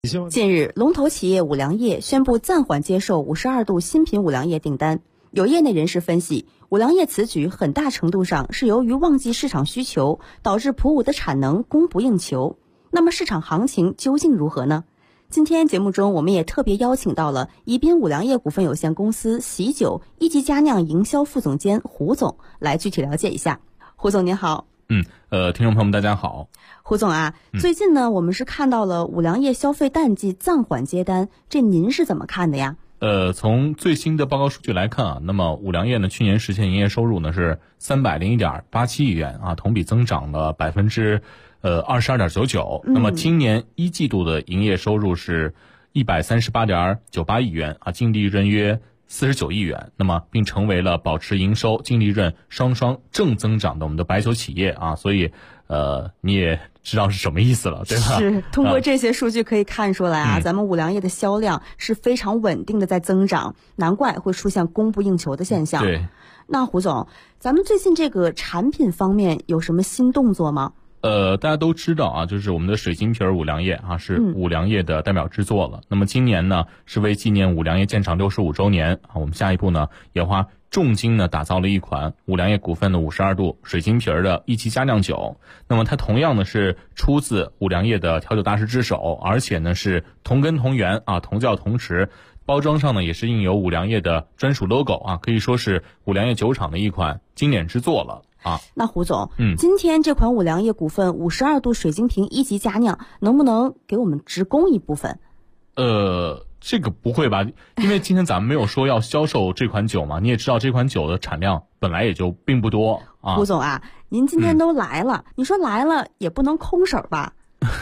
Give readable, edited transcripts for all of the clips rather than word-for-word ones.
近日，龙头企业五粮液宣布暂缓接受52度新品五粮液订单。有业内人士分析，五粮液此举很大程度上是由于旺季市场需求，导致普五的产能供不应求。那么市场行情究竟如何呢？今天节目中，我们也特别邀请到了宜宾五粮液股份有限公司喜酒一级佳酿营销副总监胡总来具体了解一下。胡总您好。 听众朋友们大家好。 胡总啊，最近呢，我们是看到了五粮液消费淡季暂缓接单，这您是怎么看的呀？ 从最新的报告数据来看啊，那么五粮液呢去年实现营业收入呢是301.87亿元啊，同比增长了22.99%。那么今年一季度的营业收入是138.98亿元啊，净利润约49亿元，那么并成为了保持营收、净利润双双正增长的我们的白酒企业啊，所以你也知道是什么意思了，对吧？ 是，通过这些数据可以看出来啊，咱们五粮液的销量是非常稳定的在增长，难怪会出现供不应求的现象。 对， 那胡总，咱们最近这个产品方面有什么新动作吗？ 大家都知道啊，就是我们的水晶皮五粮液啊，是五粮液的代表制作了。那么今年呢，是为纪念五粮液建厂65周年啊，我们下一步呢也花重金呢打造了一款五粮液股份的52度水晶皮的一级佳酿酒。那么它同样呢是出自五粮液的调酒大师之手，而且呢是同根同源啊，同教同池。包装上呢也是印有五粮液的专属 logo 啊，可以说是五粮液酒厂的一款经典之作了。 那胡总，今天这款五粮液股份52度水晶瓶一级佳酿，能不能给我们直供一部分？ 这个不会吧？因为今天咱们没有说要销售这款酒嘛，你也知道这款酒的产量本来也就并不多啊。 胡总啊，您今天都来了，你说来了也不能空手吧？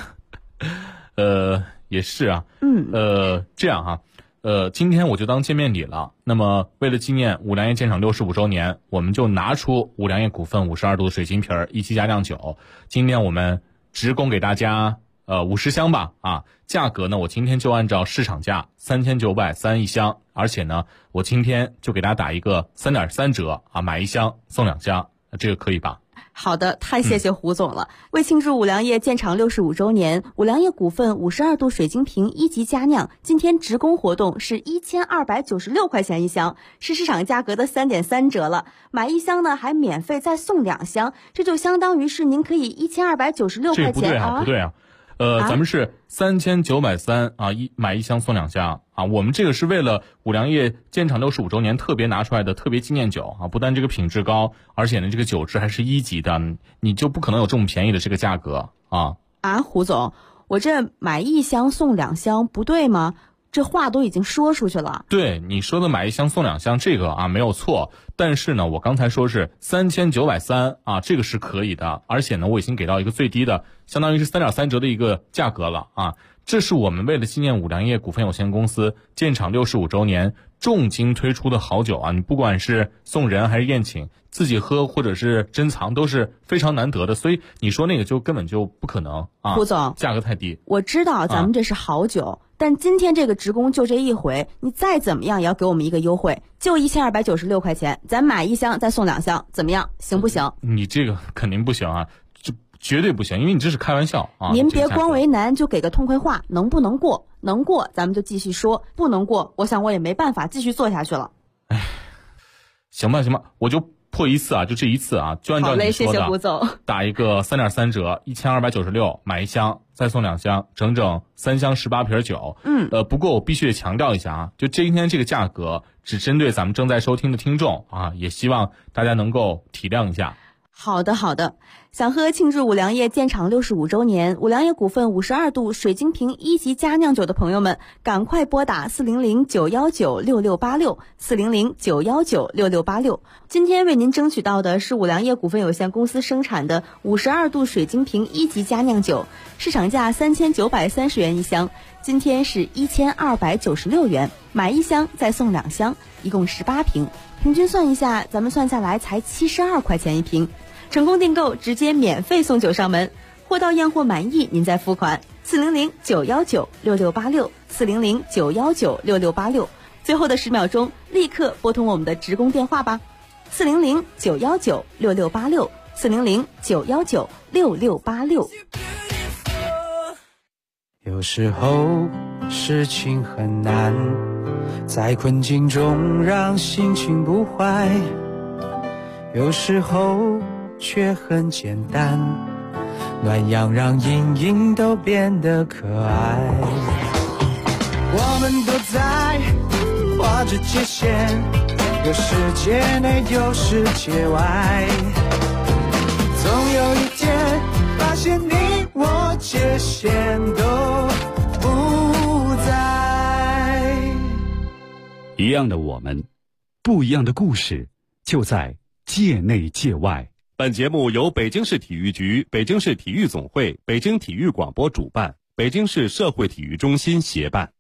也是啊。这样哈。今天我就当见面礼了。那么为了纪念五粮液建厂65周年，我们就拿出五粮液股份52度水晶皮一级佳酿酒，今天我们直供给大家50箱吧啊，价格呢我今天就按照市场价3930一箱，而且呢我今天就给大家打一个3.3折啊，买一箱送2箱，这个可以吧？ 好的，太谢谢胡总了。为庆祝五粮液建厂65周年，五粮液股份52度水晶瓶一级佳酿今天直供活动是1296块钱一箱，是市场价格的3.3折了。买一箱呢还免费再送2箱，这就相当于是您可以1296块钱不对啊。咱们是3930啊，买一箱送2箱啊。我们这个是为了五粮液建厂65周年特别拿出来的特别纪念酒啊，不但这个品质高，而且呢这个酒质还是1级的，你就不可能有这么便宜的这个价格啊。 胡总，我这买一箱送2箱不对吗？这话都已经说出去了。 对，你说的买一箱送2箱这个啊没有错，但是呢我刚才说是3930啊，这个是可以的，而且呢我已经给到一个最低的相当于是3.3折的一个价格了啊。这是我们为了纪念五粮液股份有限公司建厂65周年重金推出的好酒啊，你不管是送人还是宴请，自己喝或者是珍藏都是非常难得的，所以你说那个就根本就不可能啊。 胡总， 价格太低。 我知道咱们这是好酒，但今天这个直供就这一回，你再怎么样也要给我们一个优惠，就1296块钱，咱买一箱再送2箱，怎么样？行不行？ 你这个肯定不行啊，这绝对不行，因为你这是开玩笑啊。 您别光为难，就给个痛快话，能不能过？能过咱们就继续说，不能过我想我也没办法继续做下去了。 行吧，我就破一次啊，就这一次啊，就按照你说的。 好嘞，谢谢胡总。 打一个3.3折，1296买一箱再送2箱，整整3箱18瓶酒。不过我必须得强调一下啊，就今天这个价格只针对咱们正在收听的听众啊，也希望大家能够体谅一下。 好的，想喝庆祝五粮液建厂65周年五粮液股份52度水晶瓶一级佳酿酒的朋友们，赶快拨打400-919-6686 400-919-6686。今天为您争取到的是五粮液股份有限公司生产的52度水晶瓶一级佳酿酒，市场价3930元一箱，今天是1296元，买一箱再送2箱，一共18瓶，平均算一下，咱们算下来才72块钱一瓶。成功订购直接免费送酒上门，货到验货满意您再付款。400-919-6686 400-919-6686，最后的10秒钟立刻拨通我们的职工电话吧。400-919-6686 400-919-6686。 有时候事情很难，在困境中让心情不坏，有时候却很简单，暖阳让阴影都变得可爱。我们都在画着界限，有世界内有世界外，总有一天发现你我界限都不在。 一样的我们，不一样的故事，就在界内界外。 本节目由北京市体育局、北京市体育总会、北京体育广播主办，北京市社会体育中心协办。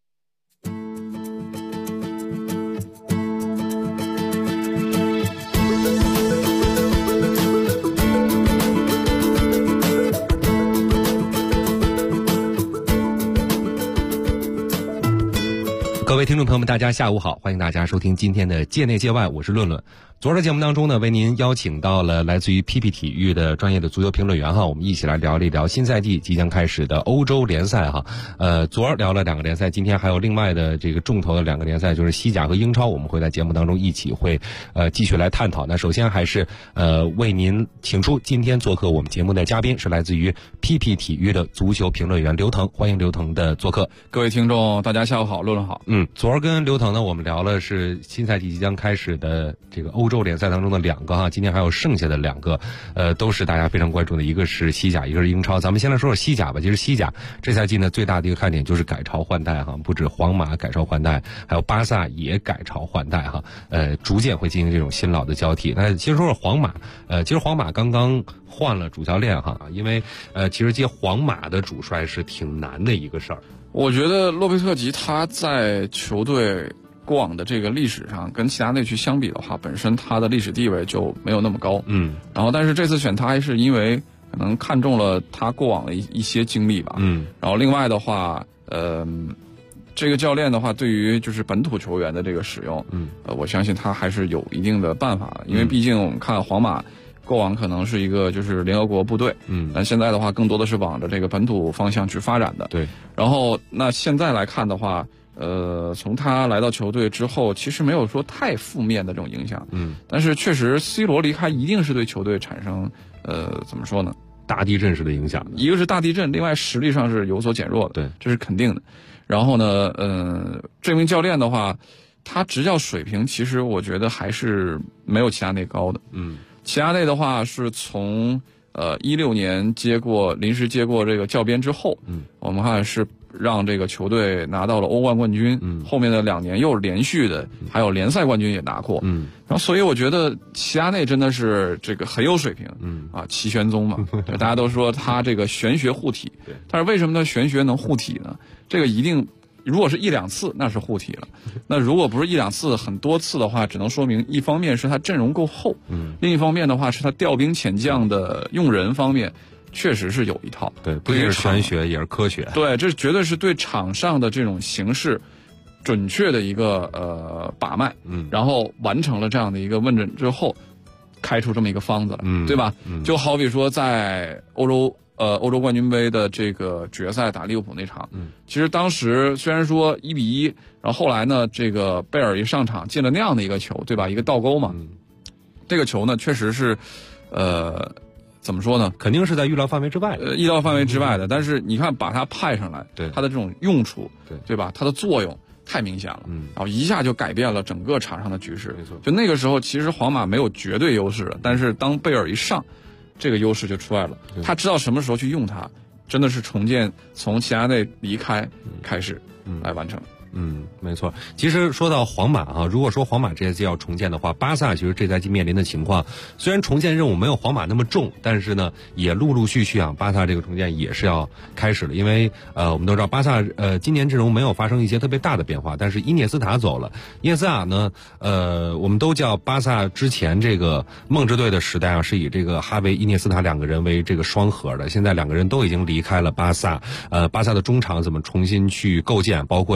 各位听众朋友们，大家下午好，欢迎大家收听今天的界内界外，我是论论。昨儿的节目当中呢，为您邀请到了来自于 PP 体育的专业的足球评论员哈，我们一起来聊一聊新赛季即将开始的欧洲联赛哈。昨儿聊了2个联赛，今天还有另外的这个重头的2个联赛，就是西甲和英超，我们会在节目当中一起会继续来探讨。那首先还是为您请出今天做客我们节目的嘉宾，是来自于 PP 体育的足球评论员刘腾，欢迎刘腾的做客。 各位听众，大家下午好，论论好。 昨儿跟刘腾呢，我们聊了是新赛季即将开始的这个欧洲联赛当中的2个哈，今天还有剩下的2个，都是大家非常关注的，一个是西甲，一个是英超。咱们先来说说西甲吧。其实西甲这赛季呢，最大的一个看点就是改朝换代哈，不止皇马改朝换代，还有巴萨也改朝换代哈，逐渐会进行这种新老的交替。那先说说皇马，其实皇马刚刚换了主教练哈，因为其实接皇马的主帅是挺难的一个事儿。 我觉得洛佩特吉他在球队过往的这个历史上跟齐达内去相比的话，本身他的历史地位就没有那么高。然后但是这次选他还是因为可能看中了他过往的一些经历吧。然后另外的话，这个教练的话，对于就是本土球员的这个使用，我相信他还是有一定的办法的，因为毕竟我们看皇马过往可能是一个就是联合国部队，但现在的话更多的是往着这个本土方向去发展的。 对。 然后那现在来看的话，从他来到球队之后，其实没有说太负面的这种影响。但是确实 C 罗离开一定是对球队产生怎么说呢？ 大地震式的影响。 一个是大地震，另外实力上是有所减弱的。 对， 这是肯定的。然后呢，这名教练的话，他执教水平其实我觉得还是没有齐达内高的。齐达内的话是从16年临时接过这个教鞭之后，我们看是让这个球队拿到了欧冠冠军，后面的2年又连续的还有联赛冠军也拿过，然后所以我觉得齐达内真的是这个很有水平，齐玄宗嘛，大家都说他这个玄学护体，但是为什么他玄学能护体呢？这个一定。如果是1、2次，那是护体了。那如果不是1、2次，很多次的话，只能说明一方面是他阵容够厚，另一方面的话是他调兵遣将的用人方面确实是有一套。 对，不仅是玄学，也是科学。 对，这绝对是对场上的这种形势准确的一个把脉，然后完成了这样的一个问诊之后，开出这么一个方子来，对吧？就好比说在欧洲冠军杯的这个决赛打利物浦那场，其实当时虽然说1-1，然后后来呢，这个贝尔一上场进了那样的一个球，对吧？一个倒钩嘛，这个球呢确实是，怎么说呢？ 肯定是在预料范围之外的， 意料范围之外的。但是你看，把它派上来， 对它的这种用处，对吧？它的作用太明显了，然后一下就改变了整个场上的局势。 没错， 就那个时候，其实皇马没有绝对优势了，但是当贝尔一上，这个优势就出来了。他知道什么时候去用它，真的是重建从齐达内离开开始来完成。 没错。其实说到皇马啊，如果说皇马这赛季要重建的话，巴萨其实这赛季面临的情况，虽然重建任务没有皇马那么重，但是呢，也陆陆续续啊，巴萨这个重建也是要开始了。因为我们都知道巴萨今年阵容没有发生一些特别大的变化，但是伊涅斯塔走了。伊涅斯塔呢，我们都叫巴萨之前这个梦之队的时代啊，是以这个哈维、伊涅斯塔2个人为这个双核的。现在2个人都已经离开了巴萨，巴萨的中场怎么重新去构建，包括前面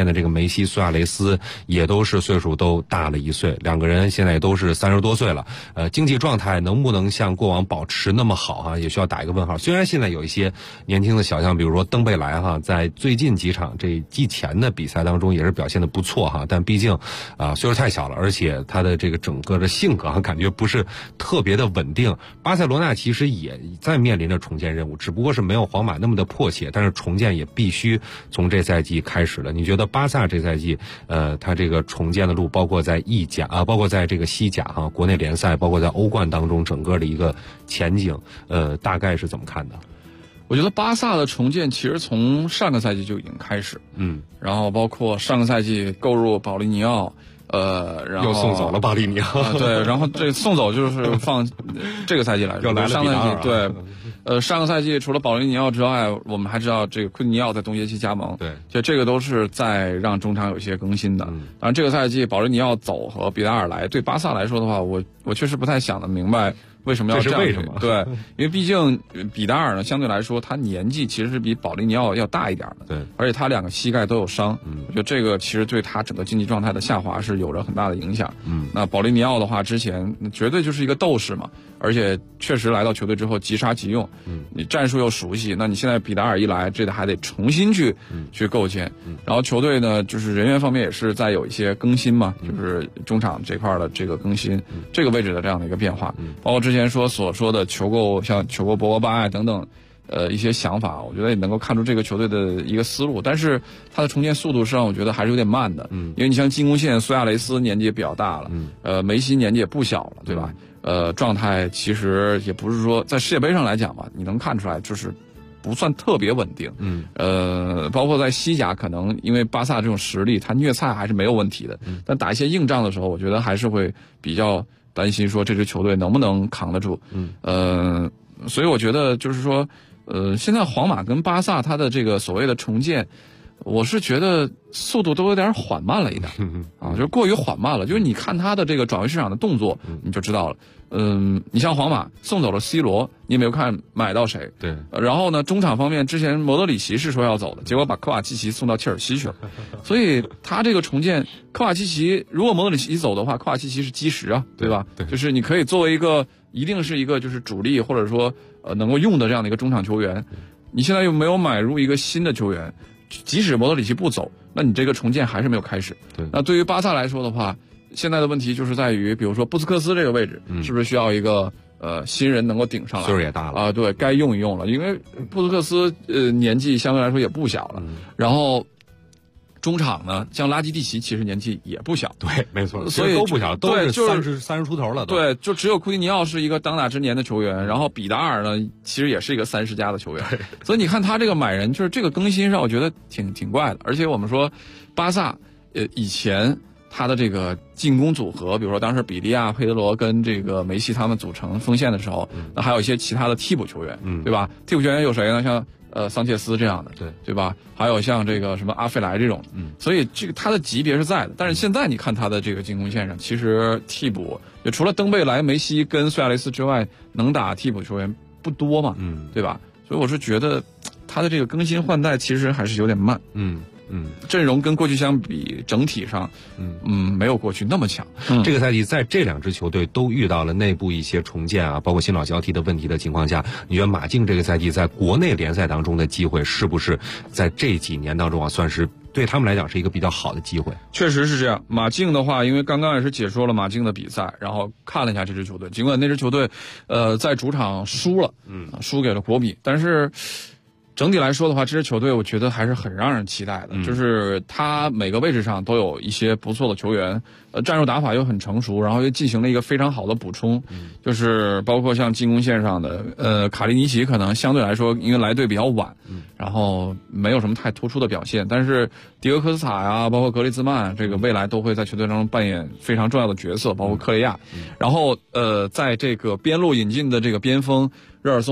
的这个梅西、苏亚雷斯也都是岁数都大了1岁，两个人现在也都是30多岁了。经济状态能不能像过往保持那么好哈，也需要打一个问号。虽然现在有一些年轻的小将，比如说登贝莱哈，在最近几场这季前的比赛当中也是表现得不错哈，但毕竟岁数太小了，而且他的这个整个的性格感觉不是特别的稳定。巴塞罗那其实也在面临着重建任务，只不过是没有皇马那么的迫切，但是重建也必须从这赛季开始了。你觉得巴萨这赛季他这个重建的路，包括在意甲包括在这个西甲国内联赛，包括在欧冠当中整个的一个前景大概是怎么看的？ 我觉得巴萨的重建其实从上个赛季就已经开始，然后包括上个赛季购入保利尼奥，然后又送走了保利尼奥， 对，然后这送走就是放这个赛季来说， 又来了上个赛季对，上个赛季除了保利尼奥之外，我们还知道这个库蒂尼奥在冬歇期加盟， 对， 就这个都是在让中场有一些更新的。当然，这个赛季保利尼奥走和比达尔来，对巴萨来说的话，我确实不太想得明白。为什么要这样？ 这是为什么？ 对，因为毕竟比达尔呢，相对来说他年纪其实是比保利尼奥要大一点的， 对， 而且他两个膝盖都有伤，我觉得这个其实对他整个竞技状态的下滑是有着很大的影响。那保利尼奥的话，之前绝对就是一个斗士嘛，而且确实来到球队之后即杀即用，你战术又熟悉，那你现在比达尔一来，这还得重新去构建，然后球队呢，就是人员方面也是在有一些更新嘛，就是中场这块的这个更新，这个位置的这样的一个变化，包括之前所说的球购，像球购博格巴等等，一些想法，我觉得也能够看出这个球队的一个思路，但是他的重建速度上，我觉得还是有点慢的，因为你像进攻线，苏亚雷斯年纪也比较大了，梅西年纪也不小了，对吧？状态其实也不是说在世界杯上来讲吧，你能看出来就是不算特别稳定，包括在西甲，可能因为巴萨这种实力，他虐菜还是没有问题的，但打一些硬仗的时候，我觉得还是会比较担心说这支球队能不能扛得住，所以我觉得就是说，现在皇马跟巴萨他的这个所谓的重建，我是觉得速度都有点缓慢了一点，就是过于缓慢了。就是你看他的这个转会市场的动作，你就知道了。你像皇马送走了 C 罗，你有没有看买到谁？ 对。 然后呢，中场方面之前莫德里奇是说要走的，结果把科瓦契奇送到切尔西去了。所以他这个重建，科瓦契奇如果莫德里奇走的话，科瓦契奇是基石啊，对吧？对。就是你可以作为一个，一定是一个就是主力或者说能够用的这样的一个中场球员。你现在又没有买入一个新的球员，即使莫德里奇不走，那你这个重建还是没有开始。 对。 那对于巴萨来说的话，现在的问题就是在于，比如说布斯克斯这个位置，是不是需要一个新人能够顶上来？ 岁数也大了啊，对，该用一用了，因为布斯克斯年纪相对来说也不小了，然后中场呢，像拉基蒂奇其实年纪也不小， 对，没错， 所以都不小，都是30出头了都。 对，就只有库蒂尼奥是一个当打之年的球员，然后比达尔呢，其实也是一个30加的球员，所以你看他这个买人，就是这个更新上，我觉得挺怪的。而且我们说，巴萨以前他的这个进攻组合，比如说当时比利亚、佩德罗跟这个梅西他们组成锋线的时候，那还有一些其他的替补球员，对吧？替补球员有谁呢？像桑切斯这样的，对吧？还有像这个什么阿费莱这种，所以这个他的级别是在的。但是现在你看他的这个进攻线上，其实替补就除了登贝莱、梅西跟苏亚雷斯之外，能打替补球员不多嘛，对吧？所以我是觉得他的这个更新换代其实还是有点慢，阵容跟过去相比，整体上，没有过去那么强。 这个赛季在这两支球队都遇到了内部一些重建啊，包括新老交替的问题的情况下，你觉得马竞这个赛季在国内联赛当中的机会，是不是在这几年当中啊，算是对他们来讲是一个比较好的机会？ 确实是这样。马竞的话，因为刚刚也是解说了马竞的比赛，然后看了一下这支球队，尽管那支球队，在主场输了，输给了国米，但是整体来说的话，这支球队我觉得还是很让人期待的，就是他每个位置上都有一些不错的球员，战术打法又很成熟，然后又进行了一个非常好的补充，就是包括像进攻线上的卡利尼奇可能相对来说因为来队比较晚，然后没有什么太突出的表现，但是迪俄科斯塔呀，包括格里兹曼，这个未来都会在球队当中扮演非常重要的角色，包括克雷亚，然后在这个边路引进的这个边锋热尔松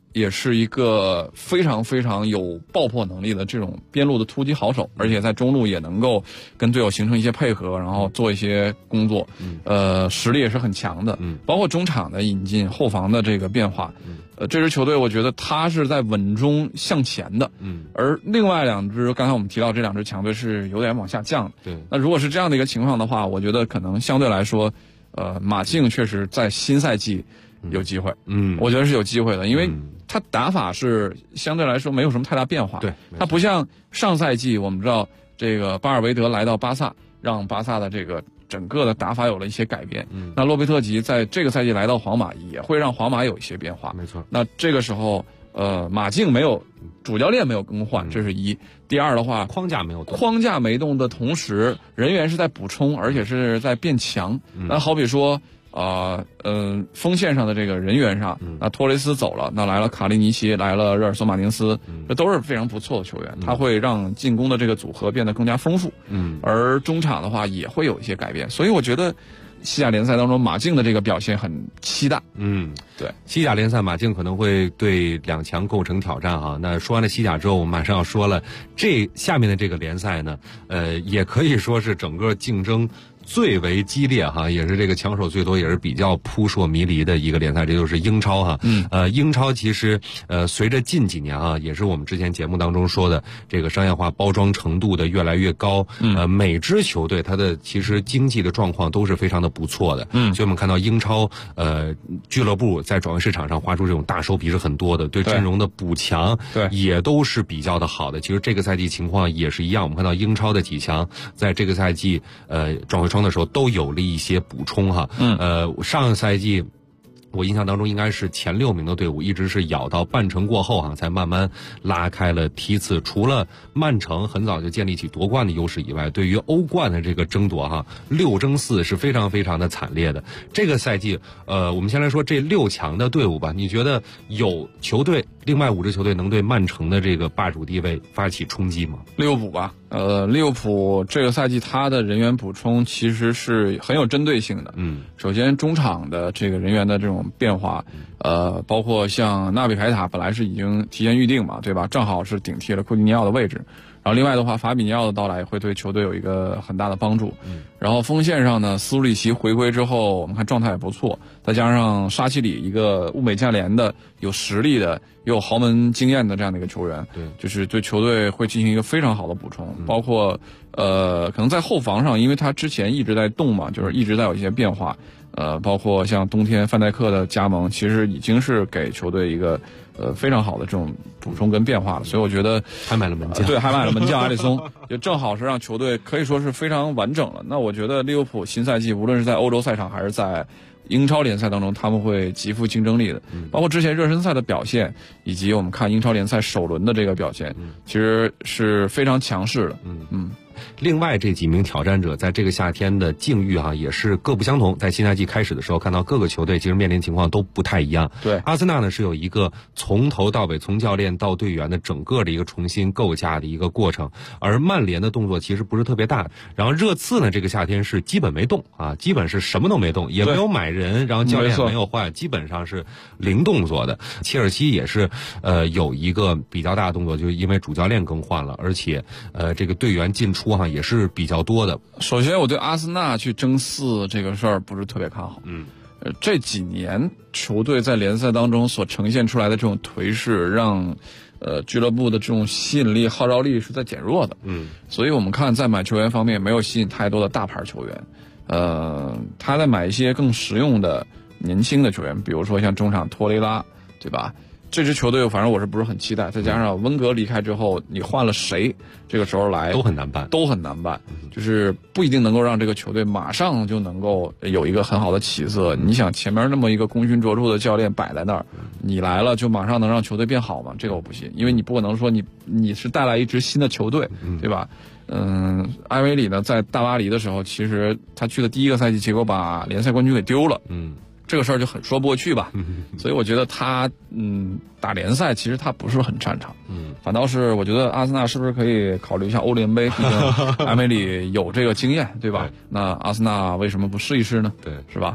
也是一个非常非常有爆破能力的这种边路的突击好手，而且在中路也能够跟队友形成一些配合，然后做一些工作，实力也是很强的。包括中场的引进、后防的这个变化，这支球队我觉得他是在稳中向前的，而另外两支刚才我们提到这两支强队是有点往下降的。 对， 那如果是这样的一个情况的话，我觉得可能相对来说，马竞确实在新赛季有机会，我觉得是有机会的，因为他打法是相对来说没有什么太大变化， 对， 他不像上赛季我们知道这个巴尔韦德来到巴萨，让巴萨的这个整个的打法有了一些改变，那洛佩特吉在这个赛季来到皇马也会让皇马有一些变化， 没错。 那这个时候马竞没有主教练没有更换，这是一。第二的话， 框架没动的同时，人员是在补充，而且是在变强。那好比说锋线上的这个人员上，那托雷斯走了，那来了卡利尼奇，来了热尔索马丁斯，这都是非常不错的球员，他会让进攻的这个组合变得更加丰富。而中场的话也会有一些改变，所以我觉得西甲联赛当中马竞的这个表现很期待。对， 西甲联赛马竞可能会对两强构成挑战啊。那说完了西甲之后，我们马上要说了这下面的这个联赛呢，也可以说是整个竞争最为激烈哈，也是这个强手最多，也是比较扑朔迷离的一个联赛，这就是英超哈。英超其实随着近几年啊，也是我们之前节目当中说的这个商业化包装程度的越来越高，每支球队它的其实经济的状况都是非常的不错的，所以我们看到英超俱乐部在转会市场上花出这种大手笔是很多的，对阵容的补强也都是比较的好的。其实这个赛季情况也是一样，我们看到英超的几强在这个赛季转会窗的时候都有了一些补充哈。上个赛季我印象当中应该是前6名的队伍一直是咬到半程过后才慢慢拉开了梯次。除了曼城很早就建立起夺冠的优势以外，对于欧冠的这个争夺6争4是非常非常的惨烈的。这个赛季我们先来说这6强的队伍吧，你觉得有球队另外5支球队能对曼城的这个霸主地位发起冲击吗？ 利物浦吧，利物浦这个赛季他的人员补充其实是很有针对性的。首先中场的这个人员的这种变化，包括像纳比凯塔本来是已经提前预定嘛，对吧？正好是顶替了库蒂尼奥的位置。然后另外的话，法比尼奥的到来会对球队有一个很大的帮助。然后锋线上呢，斯图里奇回归之后，我们看状态也不错，再加上沙奇里一个物美价廉的、有实力的、又有豪门经验的这样的一个球员， 对， 就是对球队会进行一个非常好的补充。包括可能在后防上，因为他之前一直在动嘛，就是一直在有一些变化。包括像冬天范戴克的加盟，其实已经是给球队一个非常好的这种补充跟变化了。所以我觉得还买了门将， 对，还买了门将阿里松，就正好是让球队可以说是非常完整了。那我觉得利物浦新赛季无论是在欧洲赛场还是在英超联赛当中，他们会极富竞争力的。包括之前热身赛的表现，以及我们看英超联赛首轮的这个表现，其实是非常强势的。 另外这几名挑战者在这个夏天的境遇也是各不相同。在新赛季开始的时候，看到各个球队其实面临情况都不太一样。 对， 阿森纳呢是有一个从头到尾，从教练到队员的整个的一个重新构架的一个过程，而曼联的动作其实不是特别大。然后热刺呢这个夏天是基本没动基本是什么都没动，也没有买人，然后教练没有换，基本上是零动作的。切尔西也是有一个比较大的动作，就是因为主教练更换了，而且这个队员进出也是比较多的。 首先我对阿森纳去争4这个事儿不是特别看好。这几年球队在联赛当中所呈现出来的这种颓势，让俱乐部的这种吸引力、号召力是在减弱的。所以我们看在买球员方面没有吸引太多的大牌球员，他在买一些更实用的年轻的球员，比如说像中场托雷拉，对吧？这支球队反正我是不是很期待，再加上温格离开之后，你换了谁，这个时候来都很难办， 就是不一定能够让这个球队马上就能够有一个很好的起色。你想前面那么一个功勋卓著的教练摆在那儿，你来了就马上能让球队变好吗？这个我不信，因为你不可能说你是带来一支新的球队，对吧？埃梅里呢在大巴黎的时候，其实他去的第一个赛季，结果把联赛冠军给丢了。这个事儿就很说不过去吧，所以我觉得他打联赛其实他不是很擅长，反倒是我觉得阿森纳是不是可以考虑一下欧联杯，毕竟埃梅里有这个经验，对吧？那阿森纳为什么不试一试呢？ 对， 是吧？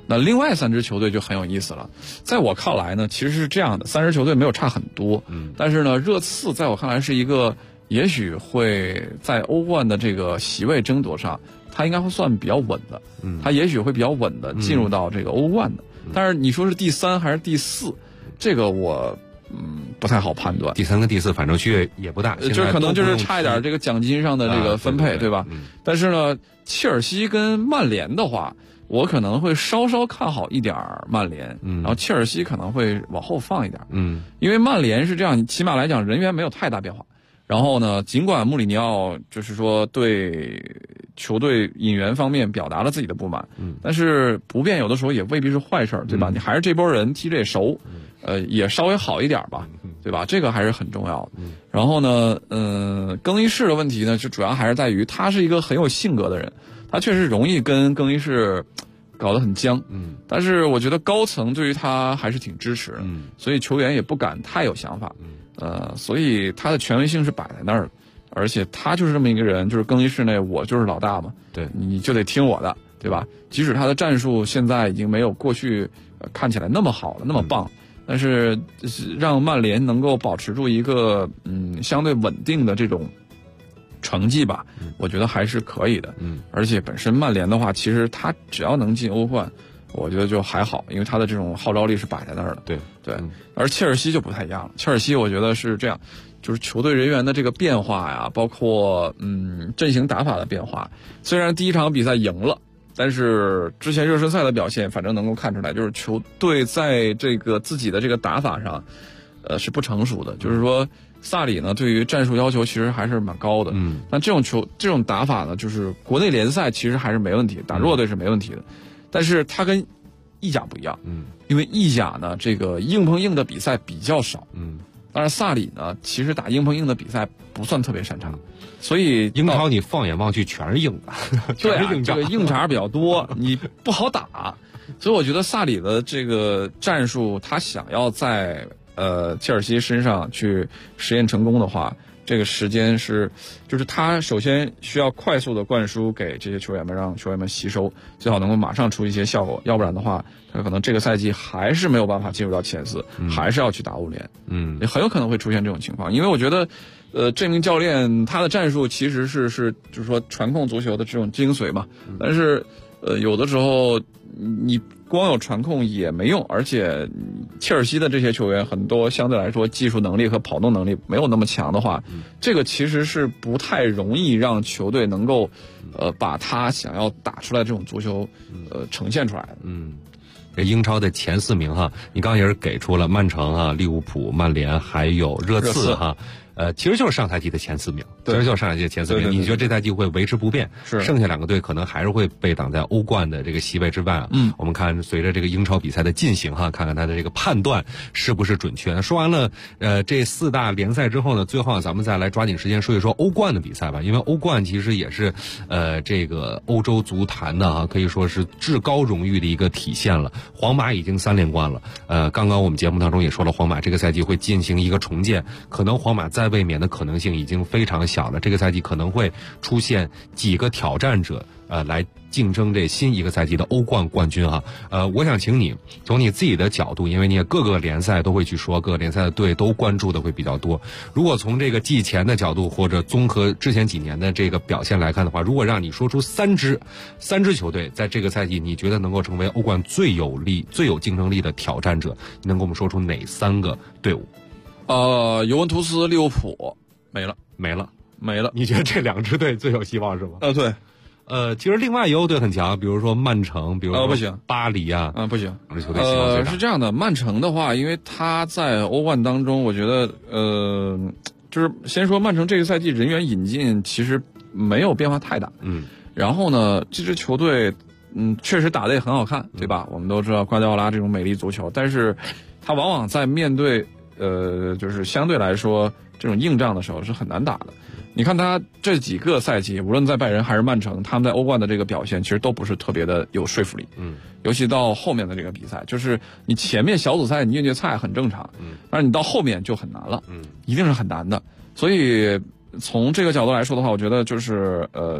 那另外3支球队就很有意思了，在我看来呢，其实是这样的，3支球队没有差很多，但是呢，热刺在我看来是一个也许会在欧冠的这个席位争夺上，它应该会算比较稳的，它也许会比较稳的进入到这个欧冠的，但是你说是第3还是第4，这个我不太好判断。 第3跟第4反正区别也不大， 就是可能就是差一点这个奖金上的这个分配，对吧？但是呢，切尔西跟曼联的话，我可能会稍稍看好一点曼联，然后切尔西可能会往后放一点，因为曼联是这样，起码来讲人员没有太大变化。然后呢，尽管穆里尼奥就是说对球队引援方面表达了自己的不满，但是不变有的时候也未必是坏事，对吧？你还是这波人踢着也熟，也稍微好一点吧，对吧？这个还是很重要的。然后呢，更衣室的问题呢，就主要还是在于他是一个很有性格的人，他确实容易跟更衣室搞得很僵，但是我觉得高层对于他还是挺支持的，所以球员也不敢太有想法，所以他的权威性是摆在那儿的，而且他就是这么一个人，就是更衣室内我就是老大嘛， 对， 你就得听我的，对吧？即使他的战术现在已经没有过去看起来那么好了，那么棒，但是让曼联能够保持住一个相对稳定的这种成绩吧，我觉得还是可以的。而且本身曼联的话，其实他只要能进欧冠，我觉得就还好，因为他的这种号召力是摆在那儿的。 对， 而切尔西就不太一样了。切尔西我觉得是这样，就是球队人员的这个变化呀，包括阵型打法的变化。虽然第1场比赛赢了，但是之前热身赛的表现，反正能够看出来，就是球队在这个自己的这个打法上，是不成熟的。就是说，萨里呢对于战术要求其实还是蛮高的。但这种打法呢，就是国内联赛其实还是没问题，打弱队是没问题的。但是他跟意甲不一样，因为意甲呢这个硬碰硬的比赛比较少，当然萨里呢其实打硬碰硬的比赛不算特别擅长，所以英超你放眼望去全是硬的， 对啊，这个硬茬比较多，你不好打，所以我觉得萨里的这个战术，他想要在切尔西身上去实验成功的话，这个时间就是他首先需要快速的灌输给这些球员们，让球员们吸收，最好能够马上出一些效果，要不然的话，他可能这个赛季还是没有办法进入到前4，还是要去打欧联，也很有可能会出现这种情况，因为我觉得，这名教练他的战术其实是就是说传控足球的这种精髓嘛，但是有的时候你光有传控也没用，而且切尔西的这些球员很多相对来说技术能力和跑动能力没有那么强的话，这个其实是不太容易让球队能够把他想要打出来这种足球呈现出来的。 这英超的前4名哈，你刚刚也是给出了曼城啊、利物浦、曼联还有热刺哈。其实就是上赛季的前4名，其实就是上赛季的前4名。你觉得这赛季会维持不变？ 是， 剩下2个队可能还是会被挡在欧冠的这个席位之外啊。我们看随着这个英超比赛的进行哈，看看他的这个判断是不是准确。说完了这4大联赛之后呢，最后咱们再来抓紧时间说一说欧冠的比赛吧，因为欧冠其实也是这个欧洲足坛的啊，可以说是至高荣誉的一个体现了。皇马已经3连冠了，刚刚我们节目当中也说了，皇马这个赛季会进行一个重建，可能皇马再卫冕的可能性已经非常小了，这个赛季可能会出现几个挑战者来竞争这新一个赛季的欧冠冠军哈。我想请你从你自己的角度，因为你也各个联赛都会去说，各个联赛的队都关注的会比较多。如果从这个季前的角度，或者综合之前几年的这个表现来看的话，如果让你说出三支球队在这个赛季你觉得能够成为欧冠最有力、最有竞争力的挑战者，你能给我们说出哪3个队伍？ 尤文图斯、利物浦没了。 你觉得这2支队最有希望是吗？ 对。 其实另外也有队很强，比如说曼城，比如说不行， 巴黎啊， 不行， 这球队希望最大。 是这样的，曼城的话，因为他在欧冠当中，我觉得就是先说曼城这个赛季人员引进其实没有变化太大，然后呢，这支球队确实打得也很好看，对吧？我们都知道瓜迪奥拉这种美丽足球，但是他往往在面对就是相对来说这种硬仗的时候是很难打的。你看他这几个赛季，无论在拜仁还是曼城，他们在欧冠的这个表现其实都不是特别的有说服力。尤其到后面的这个比赛，就是你前面小组赛你虐菜很正常，但是你到后面就很难了，一定是很难的。所以从这个角度来说的话，我觉得就是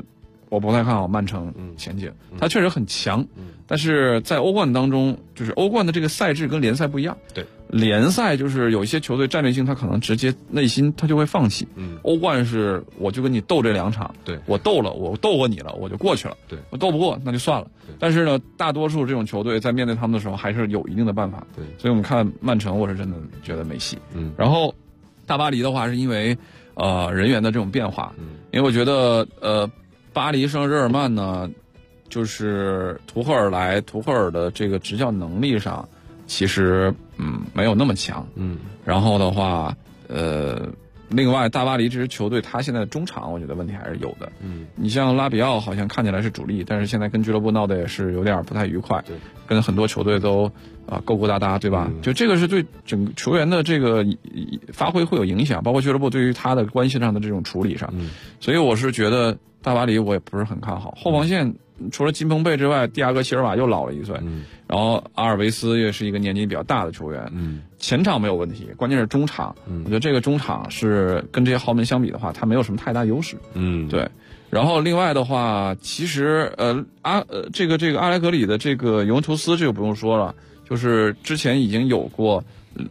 我不太看好曼城前景。他确实很强，但是在欧冠当中，就是欧冠的这个赛制跟联赛不一样。 对， 联赛就是有一些球队战略性，他可能直接内心他就会放弃。欧冠是我就跟你斗这2场， 对， 我斗过你了，我就过去了。 对， 我斗不过那就算了。但是呢，大多数这种球队在面对他们的时候还是有一定的办法。 对， 所以我们看曼城，我是真的觉得没戏。然后大巴黎的话是因为人员的这种变化，因为我觉得巴黎圣日耳曼呢，就是图赫尔的这个执教能力上，其实没有那么强。然后的话另外大巴黎这支球队，他现在的中场我觉得问题还是有的。你像拉比奥好像看起来是主力，但是现在跟俱乐部闹得也是有点不太愉快，对，跟很多球队都勾勾搭搭，对吧？就这个是对整个球员的这个发挥会有影响，包括俱乐部对于他的关系上的这种处理上。所以我是觉得大巴黎我也不是很看好。后防线除了金彭贝之外，蒂亚戈席尔瓦又老了1岁，然后阿尔维斯也是一个年纪比较大的球员。前场没有问题，关键是中场。我觉得这个中场是跟这些豪门相比的话，他没有什么太大优势。对。然后另外的话，其实这个阿莱格里的这个尤文图斯这个不用说了，就是之前已经有过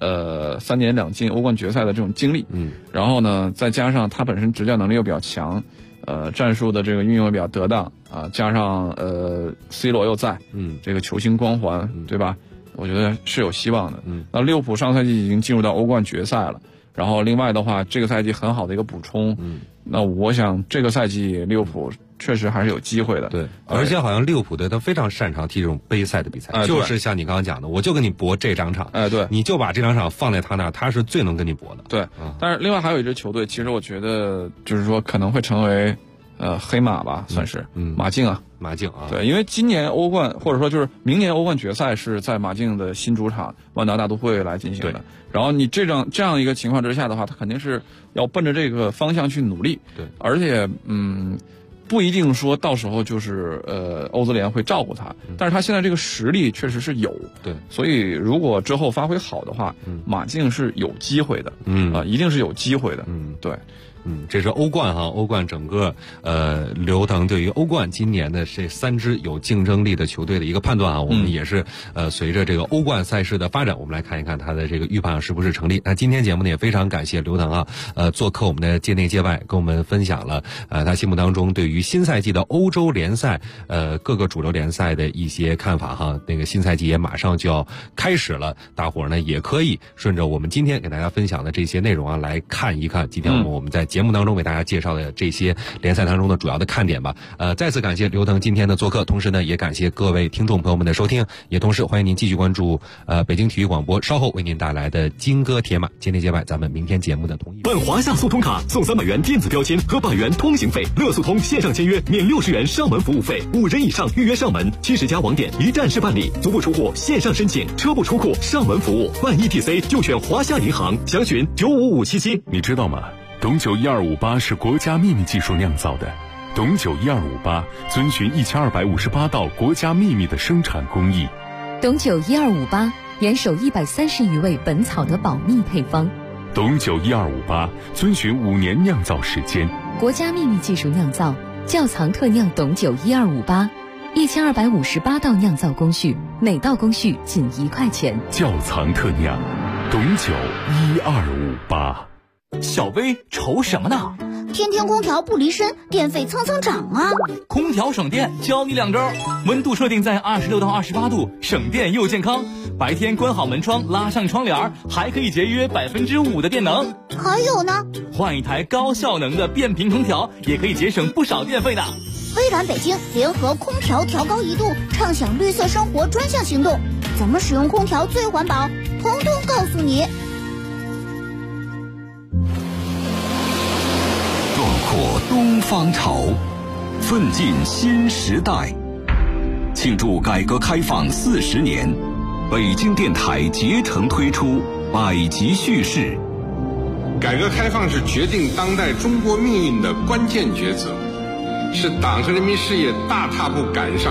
3年2进欧冠决赛的这种经历。然后呢，再加上他本身执教能力又比较强，战术的这个运用也比较得当加上C 罗又在，这个球星光环，对吧？我觉得是有希望的。那利物浦上赛季已经进入到欧冠决赛了，然后另外的话，这个赛季很好的一个补充。那我想这个赛季利物浦确实还是有机会的。 对，而且好像利物浦队他非常擅长踢这种杯赛的比赛，就是像你刚刚讲的，我就跟你搏这2场。 对， 你就把这2场放在他那儿，他是最能跟你搏的。 对，但是另外还有一支球队，其实我觉得就是说可能会成为黑马吧，算是马竞啊。对，因为今年欧冠或者说就是明年欧冠决赛是在马竞的新主场万达大都会来进行的。然后你这样一个情况之下的话，他肯定是要奔着这个方向去努力。 对， 而且不一定说到时候就是欧足联会照顾他，但是他现在这个实力确实是有。 对， 所以如果之后发挥好的话，马竞是有机会的。一定是有机会的。对。 这是欧冠欧冠整个刘腾对于欧冠今年的这3支有竞争力的球队的一个判断我们也是随着这个欧冠赛事的发展，我们来看一看他的这个预判是不是成立。那今天节目呢也非常感谢刘腾做客我们的界内界外，跟我们分享了他心目当中对于新赛季的欧洲联赛各个主流联赛的一些看法那个新赛季也马上就要开始了，大伙儿呢也可以顺着我们今天给大家分享的这些内容来看一看今天我们在节目当中为大家介绍的这些联赛当中的主要的看点吧。再次感谢刘腾今天的做客，同时呢也感谢各位听众朋友们的收听，也同时欢迎您继续关注北京体育广播稍后为您带来的金戈铁马界内界外，咱们明天节目的同一办华夏速通卡送300元电子标签和100元通行费，乐速通线上签约免60元上门服务费，5人以上预约上门，70家网点一站式办理，足不出户线上申请，车不出库上门服务，办 ETC 就选华夏银行，详询95577。 你知道吗？董酒1258是国家秘密技术酿造的。董酒1258遵循1258道国家秘密的生产工艺。 董酒1258严守130余味本草的保密配方。 董酒1258遵循5年酿造时间， 国家秘密技术酿造，窖藏特酿董酒1258，1258道酿造工序，每道工序仅1块钱。 窖藏特酿，董酒1258。 小薇愁什么呢？ 天天空调不离身，电费蹭蹭涨啊！ 空调省电，教你2招：温度设定在26到28度，省电又健康。白天关好门窗，拉上窗帘，还可以节约5%的电能。 还有呢， 换一台高效能的变频空调，也可以节省不少电费的。 微软北京联合空调调高1度，畅享绿色生活专项行动，怎么使用空调最环保，通通告诉你。 壮阔东方潮，奋进新时代。庆祝改革开放40年，北京电台竭诚推出百集叙事。 改革开放是决定当代中国命运的关键抉择，是党和人民事业大踏步赶上